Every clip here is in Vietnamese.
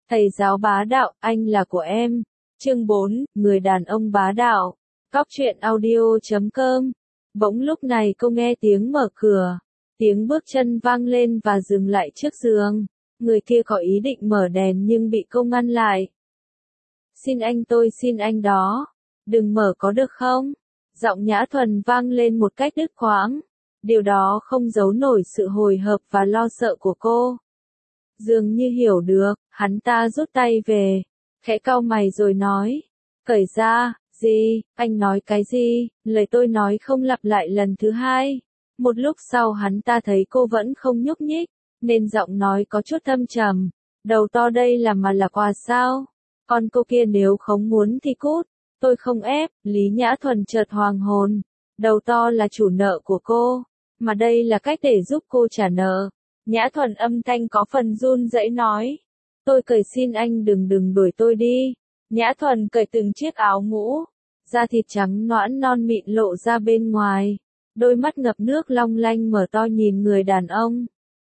Thầy giáo bá đạo, anh là của em. Chương 4, người đàn ông bá đạo. Cóc truyện audio.com. Bỗng lúc này cô nghe tiếng mở cửa. Tiếng bước chân vang lên và dừng lại trước giường. Người kia có ý định mở đèn nhưng bị cô ngăn lại. Xin anh, tôi xin anh đó. Đừng mở có được không? Giọng Nhã Thuần vang lên một cách đứt quãng. Điều đó không giấu nổi sự hồi hộp và lo sợ của cô. Dường như hiểu được, hắn ta rút tay về, khẽ cau mày rồi nói. Cởi ra, gì, anh nói cái gì, lời tôi nói không lặp lại lần thứ hai. Một lúc sau hắn ta thấy cô vẫn không nhúc nhích, nên giọng nói có chút thâm trầm. Đầu to đây là quà sao? Còn cô kia nếu không muốn thì cút, tôi không ép. Lý Nhã Thuần chợt hoàng hồn. Đầu to là chủ nợ của cô, mà đây là cách để giúp cô trả nợ. Nhã Thuần âm thanh có phần run rẩy nói. Tôi cởi, xin anh đừng đuổi tôi đi. Nhã Thuần cởi từng chiếc áo ngủ. Da thịt trắng nõn non mịn lộ ra bên ngoài. Đôi mắt ngập nước long lanh mở to nhìn người đàn ông.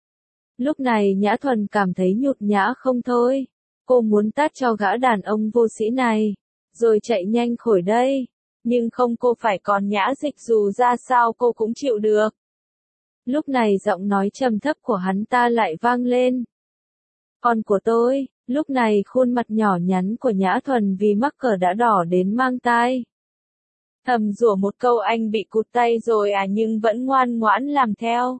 Lúc này Nhã Thuần cảm thấy nhục nhã không thôi. Cô muốn tát cho gã đàn ông vô sĩ này, rồi chạy nhanh khỏi đây. Nhưng không, cô phải còn Nhã Dịch, dù ra sao cô cũng chịu được. Lúc này giọng nói trầm thấp của hắn ta lại vang lên. Con của tôi. Lúc này khuôn mặt nhỏ nhắn của Nhã Thuần vì mắc cỡ đã đỏ đến mang tai. Thầm rủa một câu anh bị cụt tay rồi à, nhưng vẫn ngoan ngoãn làm theo.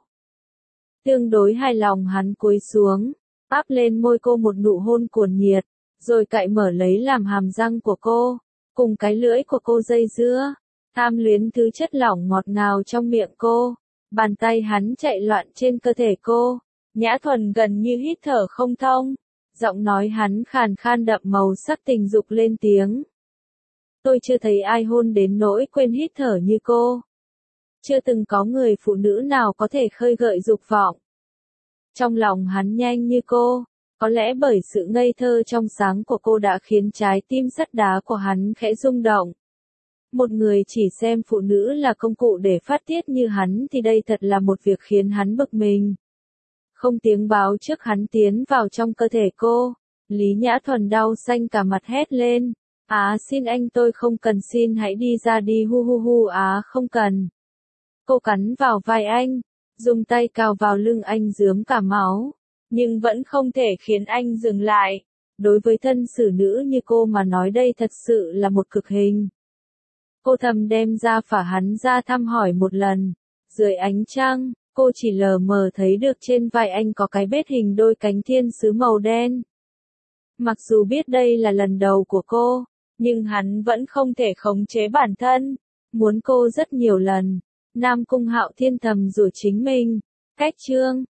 Tương đối hài lòng hắn cúi xuống, áp lên môi cô một nụ hôn cuồng nhiệt, rồi cạy mở lấy làm hàm răng của cô, cùng cái lưỡi của cô dây dưa, tham luyến thứ chất lỏng ngọt ngào trong miệng cô. Bàn tay hắn chạy loạn trên cơ thể cô. Nhã Thuần gần như hít thở không thông. Giọng nói hắn khàn khan đậm màu sắc tình dục lên tiếng. Tôi chưa thấy ai hôn đến nỗi quên hít thở như cô. Chưa từng có người phụ nữ nào có thể khơi gợi dục vọng trong lòng hắn nhanh như cô. Có lẽ bởi sự ngây thơ trong sáng của cô đã khiến trái tim sắt đá của hắn khẽ rung động. Một người chỉ xem phụ nữ là công cụ để phát tiết như hắn thì đây thật là một việc khiến hắn bực mình. Không tiếng báo trước hắn tiến vào trong cơ thể cô. Lý Nhã Thuần đau xanh cả mặt hét lên. Xin anh, tôi không cần, xin hãy đi ra đi, hu hu hu, không cần. Cô cắn vào vai anh, dùng tay cào vào lưng anh rướm cả máu, nhưng vẫn không thể khiến anh dừng lại. Đối với thân xử nữ như cô mà nói đây thật sự là một cực hình. Cô thầm đem ra phả hắn ra thăm hỏi một lần. Dưới ánh trăng, cô chỉ lờ mờ thấy được trên vai anh có cái vết hình đôi cánh thiên sứ màu đen. Mặc dù biết đây là lần đầu của cô, nhưng hắn vẫn không thể khống chế bản thân. Muốn cô rất nhiều lần. Nam Cung Hạo Thiên thầm rủa chính mình. Cách chương